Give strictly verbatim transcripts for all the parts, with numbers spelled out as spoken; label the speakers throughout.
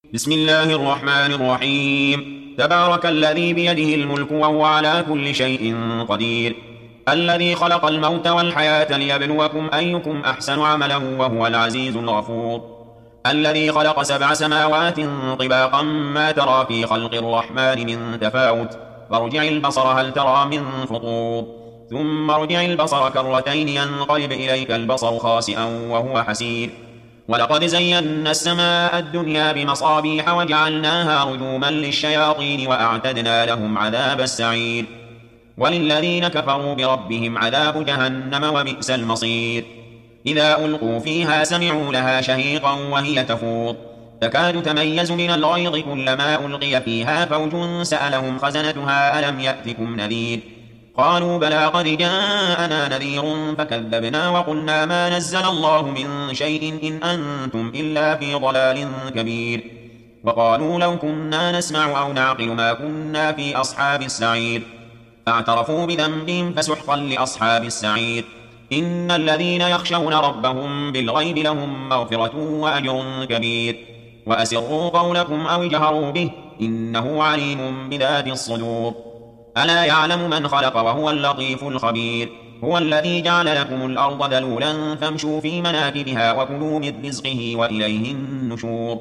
Speaker 1: بسم الله الرحمن الرحيم. تبارك الذي بيده الملك وهو على كل شيء قدير، الذي خلق الموت والحياة ليبلوكم أيكم أحسن عملا وهو العزيز الغفور، الذي خلق سبع سماوات طباقا ما ترى في خلق الرحمن من تفاوت، فارجع البصر هل ترى من فطور، ثم ارجع البصر كرتين ينقلب إليك البصر خاسئا وهو حسير، ولقد زينا السماء الدنيا بمصابيح وجعلناها رجوما للشياطين وأعتدنا لهم عذاب السعير، وللذين كفروا بربهم عذاب جهنم وبئس المصير. إذا ألقوا فيها سمعوا لها شهيقا وهي تفور، تكاد تميز من الغيظ كلما ألقي فيها فوج سألهم خزنتها ألم يأتكم نذير، قالوا بلى قد جاءنا نذير فكذبنا وقلنا ما نزل الله من شيء إن أنتم إلا في ضلال كبير، وقالوا لو كنا نسمع أو نعقل ما كنا في أصحاب السعير، فاعترفوا بذنبهم فسحقا لأصحاب السعير. إن الذين يخشون ربهم بالغيب لهم مغفرة وأجر كبير، وأسروا قولكم أو اجهروا به إنه عليم بذات الصدور. ألا يعلم من خلق وهو اللطيف الخبير، هو الذي جعل لكم الأرض ذلولا فامشوا في مناكبها وكلوا من رزقه وإليه النشور.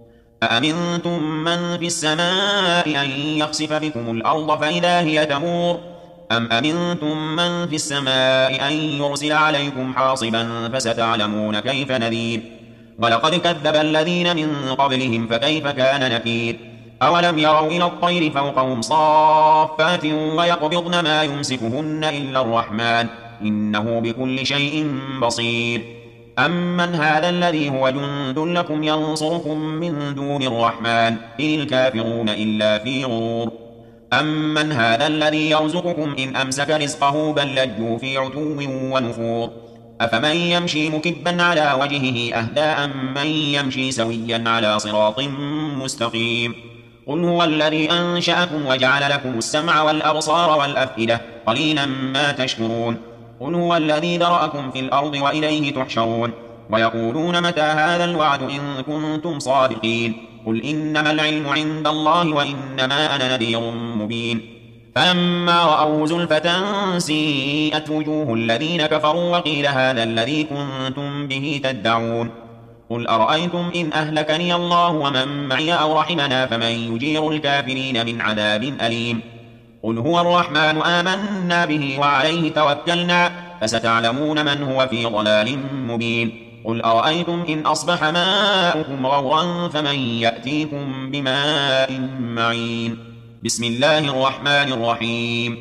Speaker 1: أأمنتم من في السماء أن يخسف بكم الأرض فإذا هي تمور، أم أمنتم من في السماء أن يرسل عليكم حاصبا فستعلمون كيف نذير. ولقد كذب الذين من قبلهم فكيف كان نكير. أولم يروا إلى الطير فوقهم صافات ويقبضن ما يمسكهن إلا الرحمن إنه بكل شيء بصير. أمن هذا الذي هو جند لكم ينصركم من دون الرحمن إن الكافرون إلا في غرور. أمن هذا الذي يرزقكم إن أمسك رزقه بل لجوا في عتو ونفور. أفمن يمشي مكبا على وجهه أهدى أم من يمشي سويا على صراط مستقيم. قل هو الذي أنشأكم وجعل لكم السمع والأبصار والأفئدة قليلا ما تشكرون. قل هو الذي ذرأكم في الأرض وإليه تحشرون. ويقولون متى هذا الوعد إن كنتم صادقين. قل إنما العلم عند الله وإنما أنا نذير مبين. فلما رأوا زلفة سيئت وجوه الذين كفروا وقيل هذا الذي كنتم به تدعون. قل أرأيتم إن أهلكني الله ومن معي أو رحمنا فمن يجير الكافرين من عذاب أليم. قل هو الرحمن آمنا به وعليه توكلنا فستعلمون من هو في ضلال مبين. قل أرأيتم إن أصبح ماؤكم غورا فمن يأتيكم بماء معين. بسم الله الرحمن الرحيم.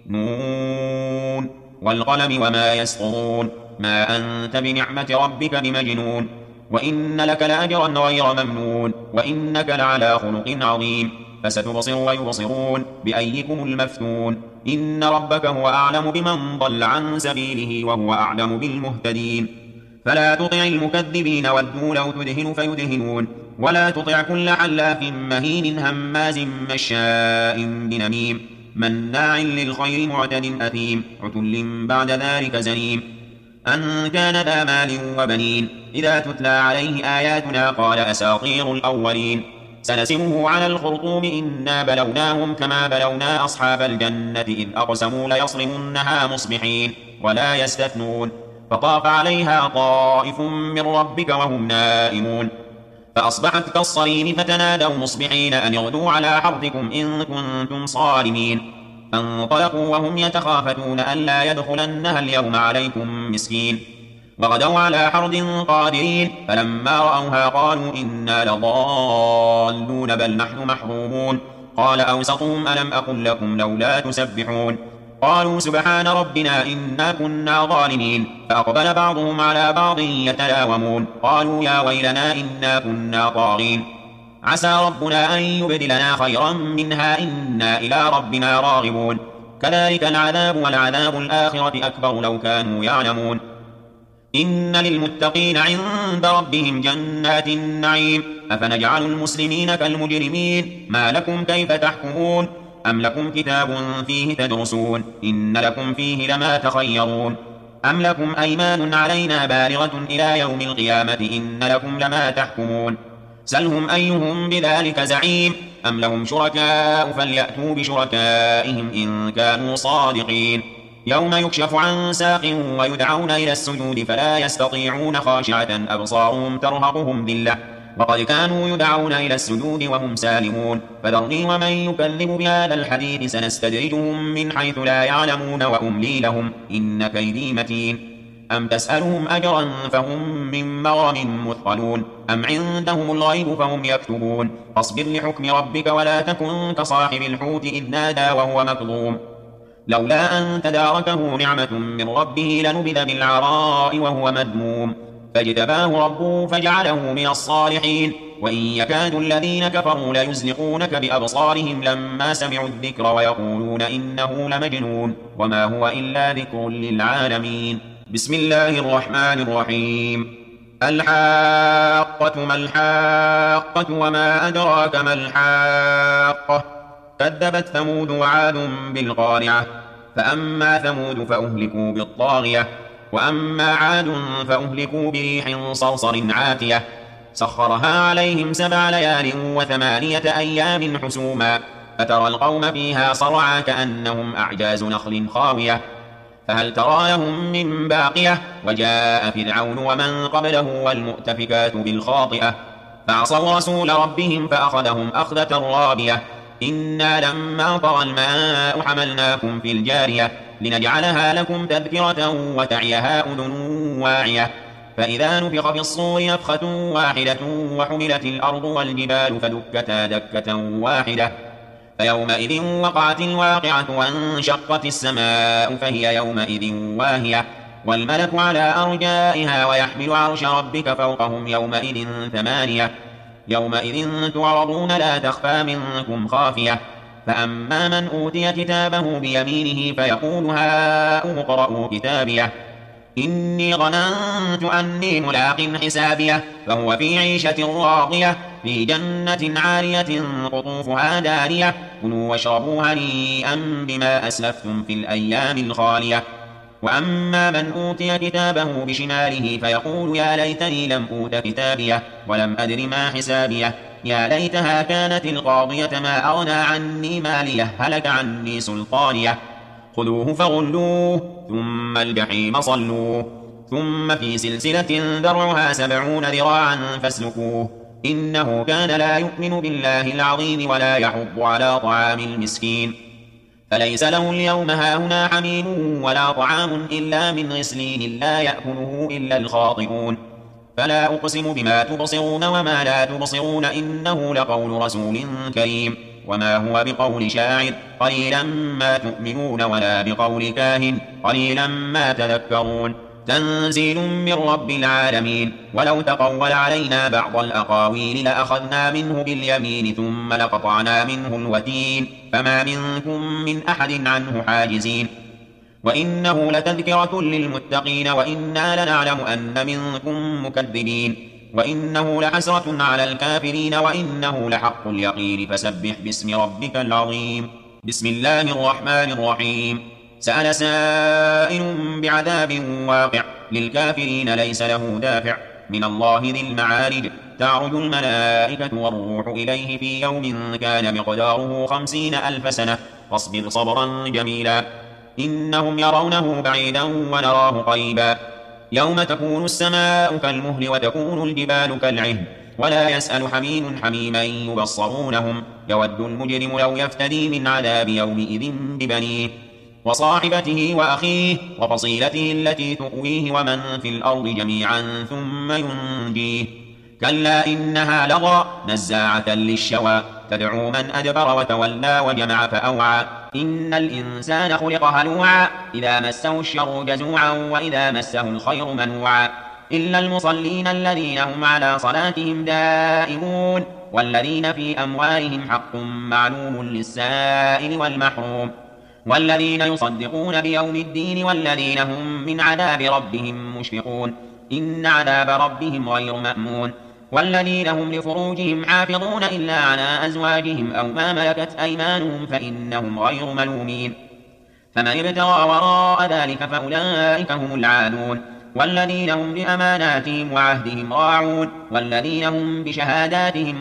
Speaker 1: نون والقلم وما يسطرون ما أنت بنعمة ربك بمجنون وإن لك لأجرا غير ممنون وإنك لعلى خلق عظيم. فستبصر ويبصرون بأيكم المفتون. إن ربك هو أعلم بمن ضل عن سبيله وهو أعلم بالمهتدين. فلا تطع المكذبين ودوا لو تدهن فيدهنون ولا تطع كل حلاف مهين هماز مشاء بنميم مناع للخير معتد أثيم عتل بعد ذلك زنيم أن كان ذا مال وبنين. إذا تتلى عليه آياتنا قال أساطير الأولين. سنسمه على الخرطوم إنا بلوناهم كما بلونا أصحاب الجنة إذ أقسموا ليصرمنها مصبحين ولا يستثنون. فطاف عليها طائف من ربك وهم نائمون فأصبحت كالصريم فتنادوا مصبحين أن اغدوا على حرثكم إن كنتم صارمين. فانطلقوا وهم يتخافتون ألا يدخلنها اليوم عليكم مسكين وغدوا على حرد قادرين. فلما رأوها قالوا إنا لضالون بل نحن محرومون. قال أوسطهم ألم أقل لكم لولا تسبحون. قالوا سبحان ربنا إنا كنا ظالمين. فأقبل بعضهم على بعض يتلاومون قالوا يا ويلنا إنا كنا طاغين عسى ربنا أن يبدلنا خيرا منها إنا إلى ربنا راغبون. كذلك العذاب والعذاب الآخرة أكبر لو كانوا يعلمون. إن للمتقين عند ربهم جنات النعيم. أفنجعل المسلمين كالمجرمين ما لكم كيف تحكمون. أم لكم كتاب فيه تدرسون إن لكم فيه لما تخيرون. أم لكم أيمان علينا بالغة إلى يوم القيامة إن لكم لما تحكمون. سلهم أيهم بذلك زعيم أم لهم شركاء فليأتوا بشركائهم إن كانوا صادقين يوم يكشف عن ساق ويدعون إلى السجود فلا يستطيعون خاشعة أبصارهم ترهقهم ذلة وقد كانوا يدعون إلى السجود وهم سالمون فذرني ومن يكذب بهذا الحديث سنستدرجهم من حيث لا يعلمون وأملي لهم إن كيدي متين أم تسألهم أجرا فهم من مغرم مثقلون أم عندهم الغيب فهم يكتبون فاصبر لحكم ربك ولا تكن كصاحب الحوت إذ نادى وهو مكظوم لولا أن تداركه نعمة من ربه لنبذ بالعراء وهو مذموم فاجتباه ربه فجعله من الصالحين وإن يكاد الذين كفروا ليزلقونك بأبصارهم لما سمعوا الذكر ويقولون إنه لمجنون وما هو إلا ذكر للعالمين بسم الله الرحمن الرحيم الحاقة ما الحاقة وما أدراك ما الحاقة كذبت ثمود وعاد بالقارعة فأما ثمود فأهلكوا بالطاغية وأما عاد فأهلكوا بريح صرصر عاتية سخرها عليهم سبع ليال وثمانية أيام حسوما فترى القوم فيها صرعى كأنهم أعجاز نخل خاوية فهل ترى لهم من باقية وجاء فرعون ومن قبله والمؤتفكات بالخاطئة فعصوا رسول ربهم فأخذهم أخذة رابية إنا لما طغى الماء حملناكم في الجارية لنجعلها لكم تذكرة وتعيها أذن واعية فإذا نفخ في الصور نفخة واحدة وحملت الأرض والجبال فدكتا دكة واحدة فيومئذ وقعت الواقعة وانشقت السماء فهي يومئذ واهية والملك على أرجائها ويحمل عرش ربك فوقهم يومئذ ثمانية يومئذ تعرضون لا تخفى منكم خافية فأما من أوتي كتابه بيمينه فيقول هاؤم اقرءوا كتابيه إني ظننت أني ملاق حسابيه فهو في عيشة راضية في جنة عالية قطوفها دانية كلوا واشربوا هنيئا بما أسلفتم في الأيام الخالية وأما من أوتي كتابه بشماله فيقول يا ليتني لم أوت كتابيه ولم أدر ما حسابيه يا ليتها كانت القاضية ما أغنى عني ماليه هلك عني سلطانيه خذوه فغلوه ثم الجحيم صلوه ثم في سلسلة ذرعها سبعون ذراعا فاسلكوه إنه كان لا يؤمن بالله العظيم ولا يحض على طعام المسكين فليس له اليوم هاهنا حميم ولا طعام إلا من غسلين لا يأكله إلا الخاطئون فلا أقسم بما تبصرون وما لا تبصرون إنه لقول رسول كريم وما هو بقول شاعر قليلا ما تؤمنون ولا بقول كاهن قليلا ما تذكرون تنزيل من رب العالمين ولو تقول علينا بعض الأقاويل لأخذنا منه باليمين ثم لقطعنا منه الوتين فما منكم من أحد عنه حاجزين وإنه لتذكرة للمتقين وإنا لنعلم أن منكم مكذبين وإنه لحسرة على الكافرين وإنه لحق اليقين فسبح باسم ربك العظيم بسم الله الرحمن الرحيم سأل سائل بعذاب واقع للكافرين ليس له دافع من الله ذي المعارج تعرج الملائكة والروح إليه في يوم كان مقداره خمسين ألف سنة فاصبر صبرا جميلا إنهم يرونه بعيدا ونراه قريبا يوم تكون السماء كالمهل وتكون الجبال كالعهن ولا يسأل حميم حميما يبصرونهم يود المجرم لو يفتدي من عذاب يومئذ ببنيه وصاحبته وأخيه وفصيلته التي تؤويه ومن في الأرض جميعا ثم ينجيه كلا إنها لظى نزاعة للشوى تدعو من أدبر وتولى وجمع فأوعى إن الإنسان خلق هلوعا إذا مسه الشر جزوعا وإذا مسه الخير منوعا إلا المصلين الذين هم على صلاتهم دائمون والذين في أموالهم حق معلوم للسائل والمحروم والذين يصدقون بيوم الدين والذين هم من عذاب ربهم مشفقون إن عذاب ربهم غير مأمون والذين هم لفروجهم حافظون إلا على أزواجهم أو ما ملكت أيمانهم فإنهم غير ملومين فمن ابتغى وراء ذلك فأولئك هم العادون والذين هم بأماناتهم وعهدهم راعون والذين هم بشهاداتهم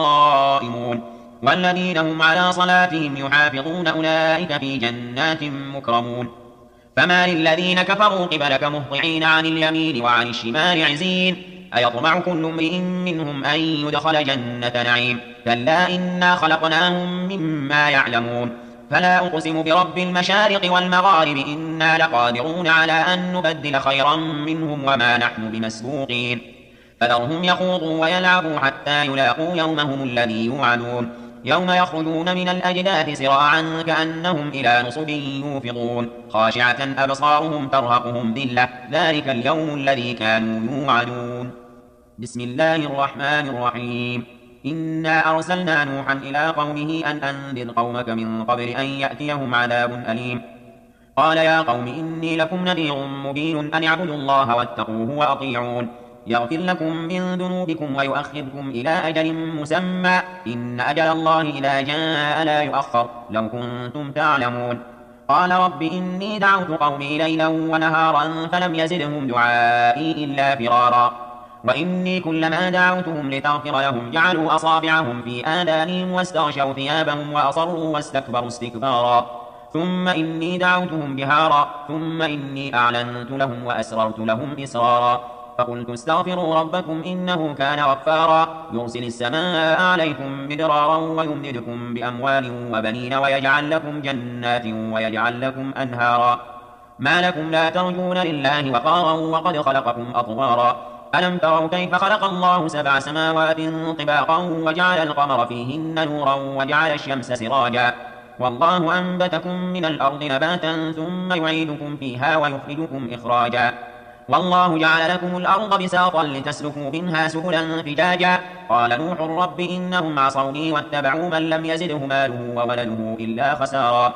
Speaker 1: قائمون والذين هم على صلاتهم يحافظون أولئك في جنات مكرمون فما للذين كفروا قبلك مهطعين عن اليمين وعن الشمال عزين أيطمع كل امرئ منهم أن يدخل جنة نعيم كلا إنا خلقناهم مما يعلمون فلا أقسم برب المشارق والمغارب إنا لقادرون على أن نبدل خيرا منهم وما نحن بمسبوقين فذرهم يخوضوا ويلعبوا حتى يلاقوا يومهم الذي يوعدون يوم يخرجون من الأجداث سراعا كأنهم إلى نصب يوفضون خاشعة أبصارهم ترهقهم ذلة ذلك اليوم الذي كانوا يوعدون بسم الله الرحمن الرحيم إنا أرسلنا نوحا إلى قومه أن أنذر قومك من قبل أن يأتيهم عذاب أليم قال يا قوم إني لكم نذير مبين أن اعبدوا الله واتقوه وأطيعون يغفر لكم من ذنوبكم ويؤخركم إلى أجل مسمى إن أجل الله إذا جاء لا يؤخر لو كنتم تعلمون قال رب إني دعوت قومي ليلا ونهارا فلم يزدهم دعائي إلا فرارا وإني كلما دعوتهم لتغفر لهم جعلوا أصابعهم في آذانهم واستغشوا ثيابهم وأصروا واستكبروا استكبارا ثم إني دعوتهم جهارا ثم إني أعلنت لهم وأسررت لهم إسرارا فقلت استغفروا ربكم إنه كان غفارا يرسل السماء عليكم مدرارا ويمددكم بأموال وبنين ويجعل لكم جنات ويجعل لكم أنهارا ما لكم لا ترجون لله وقارا وقد خلقكم أطوارا ألم تروا كيف خلق الله سبع سماوات طباقا وجعل القمر فيهن نورا وجعل الشمس سراجا والله أنبتكم من الأرض نباتا ثم يعيدكم فيها ويخرجكم إخراجا والله جعل لكم الأرض بساطا لتسلكوا منها سبلا فجاجا قال نوح رب إنهم عصوني واتبعوا من لم يزده ماله وولده إلا خسارا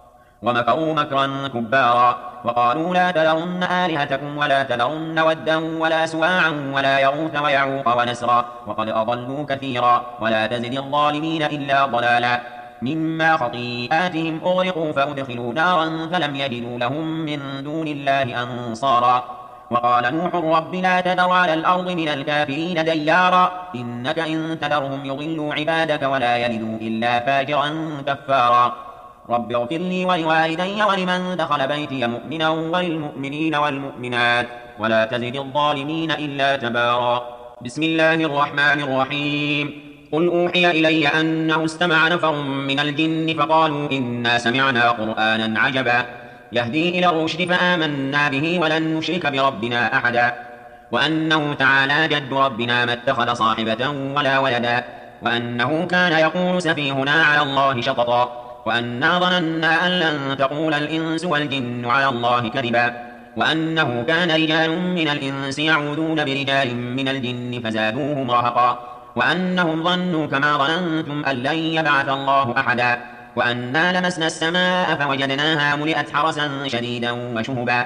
Speaker 1: ومكروا مكرا كبارا وقالوا لا تذرن آلهتكم ولا تذرن ودا ولا سواعا ولا يغوث ويعوق ونسرا وقد أضلوا كثيرا ولا تزد الظالمين إلا ضلالا مما خطيئاتهم أغرقوا فأدخلوا نارا فلم يجدوا لهم من دون الله أنصارا وقال نوح رب لا تذر على الأرض من الكافرين ديارا إنك إن تذرهم يضلوا عبادك ولا يلدوا إلا فاجرا كفارا رب اغفر لي ولوالدي ولمن دخل بيتي مؤمنا وللمؤمنين والمؤمنات ولا تزد الظالمين إلا تبارا بسم الله الرحمن الرحيم قل أوحي إلي أنه استمع نفر من الجن فقالوا إنا سمعنا قرآنا عجبا يهدي إلى الرشد فآمنا به ولن نشرك بربنا أحدا وأنه تعالى جد ربنا ما اتخذ صاحبة ولا ولدا وأنه كان يقول سفيهنا على الله شططا وأنا ظننا أن لن تقول الإنس والجن على الله كذبا وأنه كان رجال من الإنس يعوذون برجال من الجن فزادوهم رهقا وأنهم ظنوا كما ظننتم أن لن يبعث الله أحدا وأنا لمسنا السماء فوجدناها ملئت حرسا شديدا وشهبا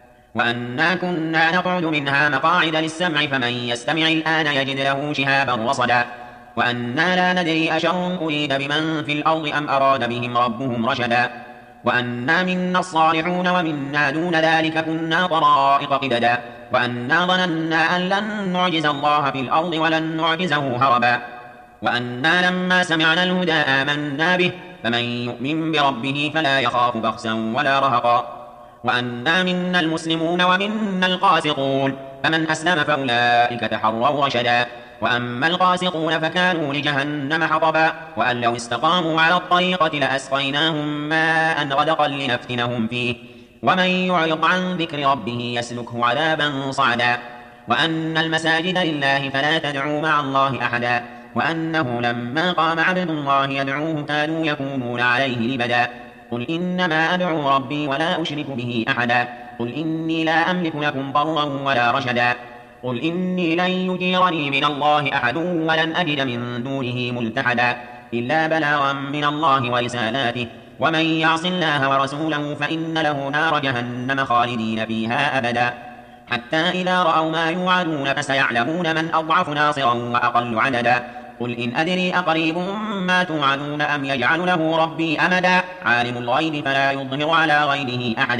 Speaker 1: وأنا كنا نقعد منها مقاعد للسمع فمن يستمع الآن يجد له شهابا رصدا وأنا لا ندري أشر أريد بمن في الأرض أم أراد بهم ربهم رشدا وأنا منا الصالحون ومنا دون ذلك كنا طرائق قددا وأنا ظننا أن لن نعجز الله في الأرض ولن نعجزه هربا وأنا لما سمعنا الهدى آمنا به فمن يؤمن بربه فلا يخاف بخسا ولا رهقا وأنا منا المسلمون ومنا القاسطون فمن أسلم فأولئك تحروا رشدا وأما القاسطون فكانوا لجهنم حطبا وأن لو استقاموا على الطريقة لأسقيناهم ماء غدقا لنفتنهم فيه ومن يعرض عن ذكر ربه يسلكه عذابا صعدا وأن المساجد لله فلا تدعوا مع الله أحدا وأنه لما قام عبد الله يدعوه كانوا يكونون عليه لبدا قل إنما أدعو ربي ولا أشرك به أحدا قل إني لا أملك لكم ضرا ولا رشدا قل إني لن يجيرني من الله أحد ولن أجد من دونه ملتحدا إلا بلاغا من الله ورسالاته ومن يعص الله ورسوله فإن له نار جهنم خالدين فيها أبدا حتى إذا رأوا ما يوعدون فسيعلمون من أضعف ناصرا وأقل عددا قل إن أدري أقريب ما توعدون أم يجعل له ربي أمدا عالم الغيب فلا يظهر على غيبه أحدا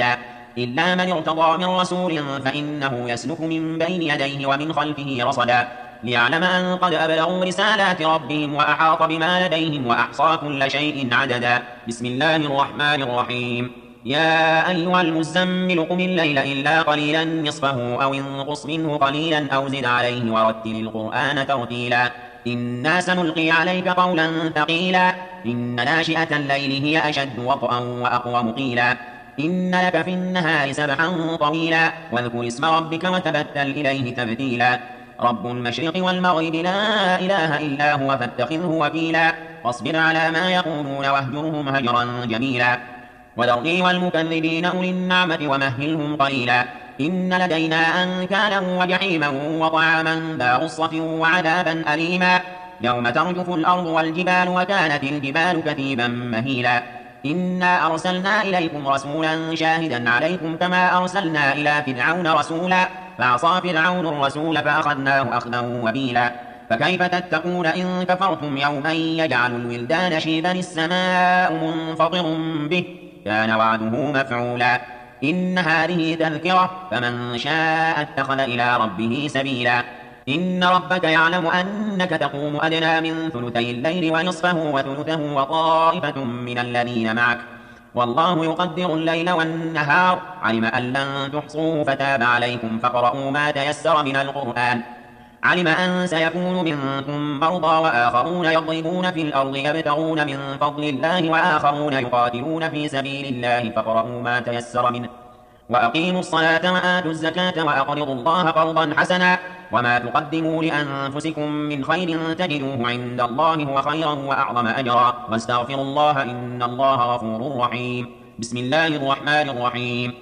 Speaker 1: إلا من ارتضى من رسول فإنه يسلك من بين يديه ومن خلفه رصدا ليعلم أن قد أبلغوا رسالات ربهم وأحاط بما لديهم وأحصى كل شيء عددا. بسم الله الرحمن الرحيم. يا أيها المزمل قم الليل إلا قليلا نصفه أو انقص منه قليلا أو زد عليه ورتل القرآن ترتيلا إنا سنلقي عليك قولا ثقيلا إن ناشئة الليل هي أشد وطئا وأقوم قيلا إن لك في النهار سبحا طويلا واذكر اسم ربك وتبتل إليه تبتيلا رب المشرق والمغرب لا إله إلا هو فاتخذه وكيلا واصبر على ما يقولون واهجرهم هجرا جميلا وذرني والمكذبين أولي النعمة ومهلهم قليلا إن لدينا أنكالا وجحيما وطعاما ذا غصة وعذابا أليما يوم ترجف الأرض والجبال وكانت الجبال كثيبا مهيلا إنا أرسلنا إليكم رسولا شاهدا عليكم كما أرسلنا إلى فرعون رسولا فعصى فرعون الرسول فأخذناه أخذا وبيلا فكيف تتقون إن كفرتم يوما يجعل الولدان شيبا السماء منفطر به كان وعده مفعولا إن هذه تذكرة فمن شاء اتخذ إلى ربه سبيلا إن ربك يعلم أنك تقوم أدنى من ثلثي الليل ونصفه وثلثه وطائفة من الذين معك والله يقدر الليل والنهار علم أن لن تحصوه فتاب عليكم فاقرؤوا ما تيسر من القرآن علم أن سيكون منكم مرضى وآخرون يضربون في الأرض يبتغون من فضل الله وآخرون يقاتلون في سبيل الله فاقرؤوا ما تيسر منه وأقيموا الصلاة وآتوا الزكاة وأقرضوا الله قرضا حسنا وما تقدموا لأنفسكم من خير تجدوه عند الله هو خيرا وأعظم أجرا واستغفروا الله إن الله غفور رحيم. بسم الله الرحمن الرحيم.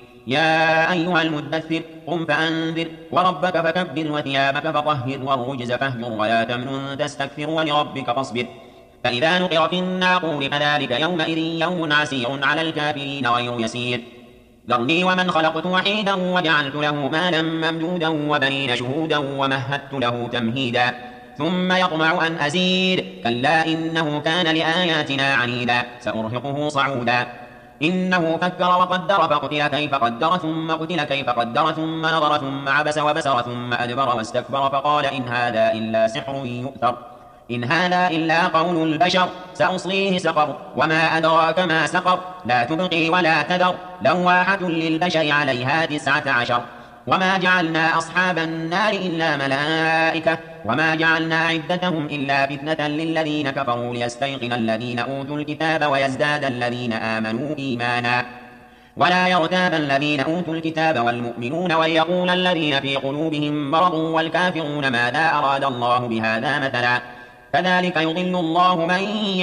Speaker 1: يا أيها المدثر قم فأنذر وربك فكبر وثيابك فطهر والرجز فاهجر ولا تمنن تستكثر ولربك فاصبر فإذا نقر في الناقور فذلك يومئذ يوم عسير على الكافرين غير يسير ذرني ومن خلقت وحيدا وجعلت له مالا ممدودا وبنين شهودا ومهدت له تمهيدا ثم يطمع أن أزيد كلا إنه كان لآياتنا عنيدا سأرهقه صعودا إنه فكر وقدر فقتل كيف قدر ثم قتل كيف قدر ثم نظر ثم عبس وبسر ثم أدبر واستكبر فقال إن هذا إلا سحر يؤثر إن هذا إلا قول البشر سأصليه سقر وما أدراك ما سقر لا تبقي ولا تذر لواحة للبشر عليها تسعة عشر وما جعلنا أصحاب النار إلا ملائكة وما جعلنا عدتهم إلا فتنة للذين كفروا ليستيقن الذين أوتوا الكتاب ويزداد الذين آمنوا إيمانا ولا يرتاب الذين أوتوا الكتاب والمؤمنون وليقول الذين في قلوبهم مرض والكافرون ماذا أراد الله بهذا مثلا كذلك يضل الله من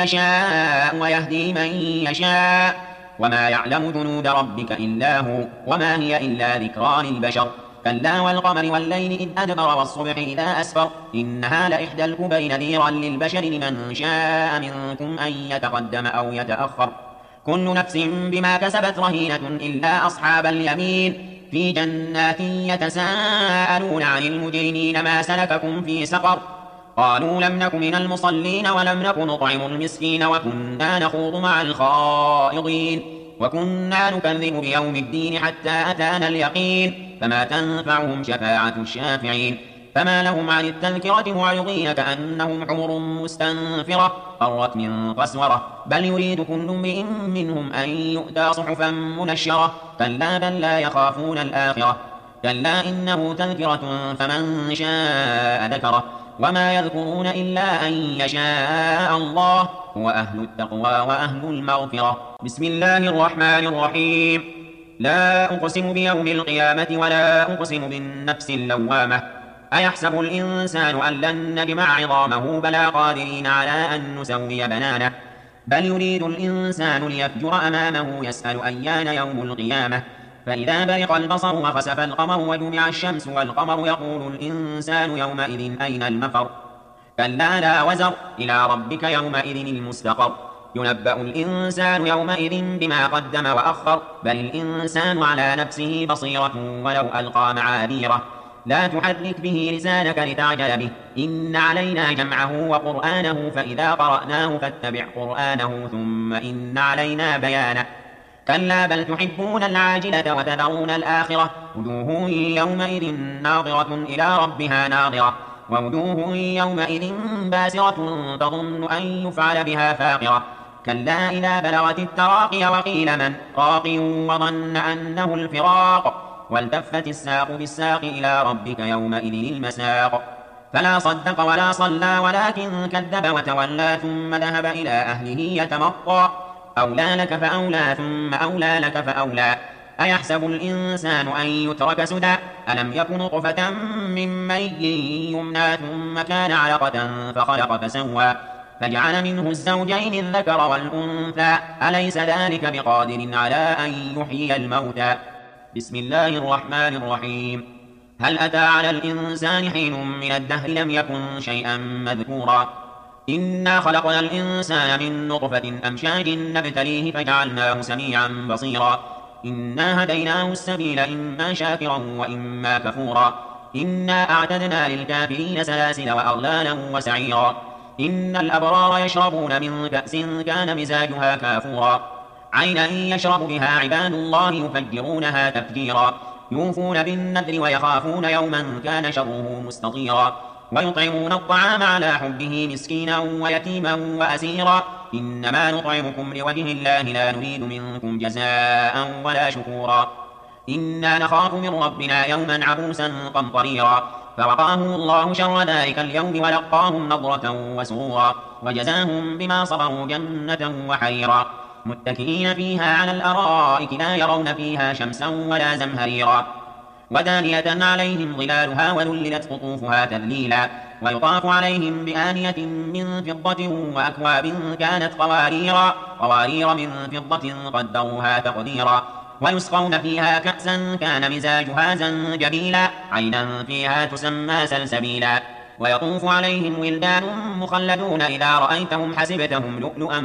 Speaker 1: يشاء ويهدي من يشاء وما يعلم جنود ربك إلا هو وما هي إلا ذكرى للبشر كلا والقمر والليل إذ أدبر والصبح إذا أسفر إنها لإحدى الكبر نذيرا للبشر لمن شاء منكم أن يتقدم أو يتأخر كل نفس بما كسبت رهينة إلا أصحاب اليمين في جنات يتساءلون عن المجرمين ما سلككم في سقر قالوا لم نك من المصلين ولم نك نطعم المسكين وكنا نخوض مع الخائضين وكنا نكذب بيوم الدين حتى أتانا اليقين فما تنفعهم شفاعة الشافعين فما لهم عن التذكرة معرضين كأنهم حمر مستنفرة فرت من قسورة بل يريد كل امرئ منهم أن يؤتى صحفا منشرة كلا بل لا يخافون الآخرة كلا إنه تذكرة فمن شاء ذكره وما يذكرون إلا أن يشاء الله هو أهل التقوى وأهل المغفرة. بسم الله الرحمن الرحيم. لا أقسم بيوم القيامة ولا أقسم بالنفس اللوامة أيحسب الإنسان أن لن نجمع عظامه بلى قادرين على أن نسوي بنانه بل يريد الإنسان ليفجر أمامه يسأل أيان يوم القيامة فإذا برق البصر وخسف القمر وجمع الشمس والقمر يقول الإنسان يومئذ أين المفر كلا لا وزر إلى ربك يومئذ المستقر ينبأ الإنسان يومئذ بما قدم وأخر بل الإنسان على نفسه بصيرة ولو ألقى معاذيره لا تحرك به لسانك لتعجل به إن علينا جمعه وقرآنه فإذا قرأناه فاتبع قرآنه ثم إن علينا بيانه كلا بل تحبون العاجلة وتذرون الآخرة وجوه يومئذ ناظرة إلى ربها ناظرة ووجوه يومئذ باسرة تظن أن يفعل بها فاقرة كلا إذا بلغت التراقي وقيل من راق وظن أنه الفراق والتفت الساق بالساق إلى ربك يومئذ المساق فلا صدق ولا صلى ولكن كذب وتولى ثم ذهب إلى أهله يتمطى أولى لك فأولى ثم أولى لك فأولى أيحسب الإنسان أن يترك سدى ألم يكن نطفة من مي يمنى ثم كان علقة فخلق فسوى فجعل منه الزوجين الذكر والأنثى أليس ذلك بقادر على أن يحيي الموتى بسم الله الرحمن الرحيم هل أتى على الإنسان حين من الدهر لم يكن شيئا مذكورا إنا خلقنا الإنسان من نطفة أمشاج نبتليه فجعلناه سميعا بصيرا إنا هديناه السبيل إما شاكرا وإما كفورا إنا أعتدنا للكافرين سلاسل وأغلالا وسعيرا إن الأبرار يشربون من كأس كان مزاجها كافورا عينا يشرب بها عباد الله يفجرونها تفجيرا يوفون بالنذر ويخافون يوما كان شره مستطيرا ويطعمون الطعام على حبه مسكينا ويتيما وأسيرا إنما نطعمكم لوجه الله لا نريد منكم جزاء ولا شكورا إنا نخاف من ربنا يوما عبوسا قمطريرا فوقاهم الله شر ذلك اليوم ولقاهم نضرة وسرورا وجزاهم بما صبروا جنة وحريرا متكئين فيها على الأرائك لا يرون فيها شمسا ولا زمهريرا ودانية عليهم ظلالها وذللت قطوفها تذليلا ويطاف عليهم بآنية من فضة وأكواب كانت قواريرا قوارير من فضة قدروها تقديرا ويسقون فيها كأسا كان مزاجها زنجبيلا عينا فيها تسمى سلسبيلا ويطوف عليهم ولدان مخلدون إذا رأيتهم حسبتهم لؤلؤا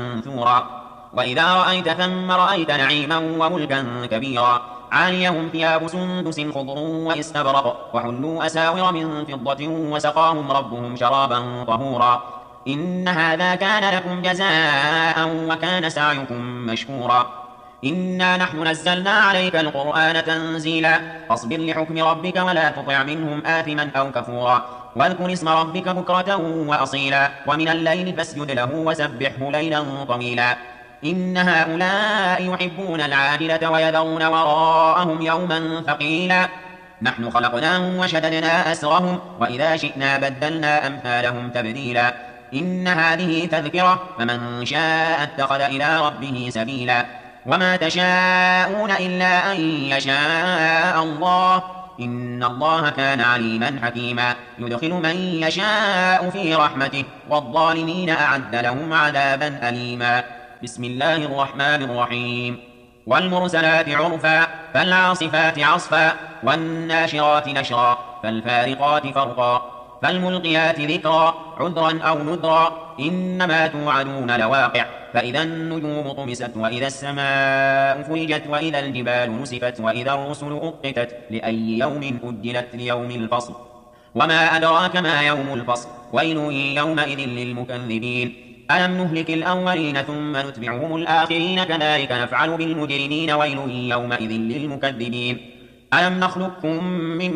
Speaker 1: منثورا وإذا رأيت ثم رأيت نعيما وملكا كبيرا عاليهم ثياب سندس خضر واستبرق وحلوا أساور من فضة وسقاهم ربهم شرابا طهورا إن هذا كان لكم جزاء وكان سعيكم مشكورا إنا نحن نزلنا عليك القرآن تنزيلا فاصبر لحكم ربك ولا تطع منهم آثما أو كفورا واذكر اسم ربك بكرة وأصيلا ومن الليل فاسجد له وسبحه ليلا طويلا إن هؤلاء يحبون العاجلة ويذرون وراءهم يوما ثقيلا نحن خلقناهم وشددنا أسرهم وإذا شئنا بدلنا أمثالهم تبديلا إن هذه تذكرة فمن شاء اتخذ إلى ربه سبيلا وما تشاءون إلا أن يشاء الله إن الله كان عليما حكيما يدخل من يشاء في رحمته والظالمين أعد لهم عذابا أليما بسم الله الرحمن الرحيم والمرسلات عرفا فالعاصفات عصفا والناشرات نشرا فالفارقات فرقا فالملقيات ذكرا عذرا أو نذرا إنما توعدون لواقع فإذا النجوم طمست وإذا السماء فرجت وإذا الجبال نسفت وإذا الرسل أقتت لأي يوم أجلت ليوم الفصل وما أدراك ما يوم الفصل ويل يومئذ للمكذبين ألم نهلك الأولين ثم نتبعهم الآخرين كذلك نفعل بالمجرمين ويل يومئذ للمكذبين ألم نخلقكم من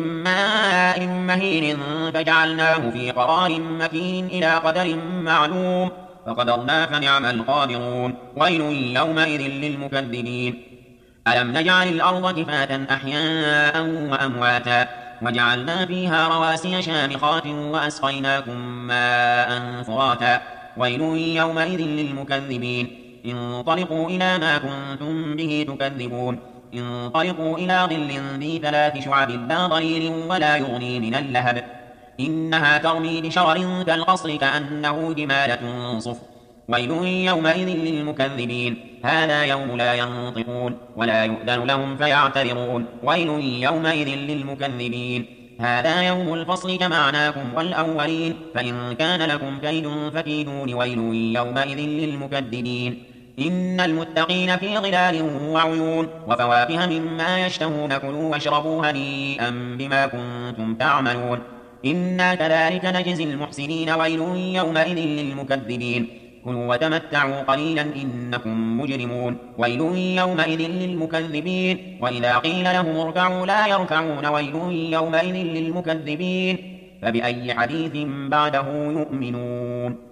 Speaker 1: ماء مهين فجعلناه في قرار مكين إلى قدر معلوم فقدرنا فنعم القادرون ويل يومئذ للمكذبين ألم نجعل الأرض كفاة أحياء وأمواتا وجعلنا فيها رواسي شامخات وأسقيناكم ماء فراتا ويل يومئذ للمكذبين انطلقوا إلى ما كنتم به تكذبون انطلقوا إلى ظل ذي ثلاث شعب لا ضرير ولا يغني من اللهب إنها ترمي بشرر كالقصر كأنه جمالة صفر ويل يومئذ للمكذبين هذا يوم لا ينطقون ولا يؤذن لهم فيعتذرون ويل يومئذ للمكذبين هذا يوم الفصل جمعناكم والأولين فإن كان لكم كيد فكيدون ويل يومئذ للمكذبين إن المتقين في ظلال وعيون وفواكه مما يشتهون كلوا واشربوا هنيئا بما كنتم تعملون إنا كذلك نجزي المحسنين ويل يومئذ للمكذبين كلوا وتمتعوا قليلا إنكم مجرمون ويل يومئذ للمكذبين وإذا قيل لهم اركعوا لا يركعون ويل يومئذ للمكذبين فبأي حديث بعده يؤمنون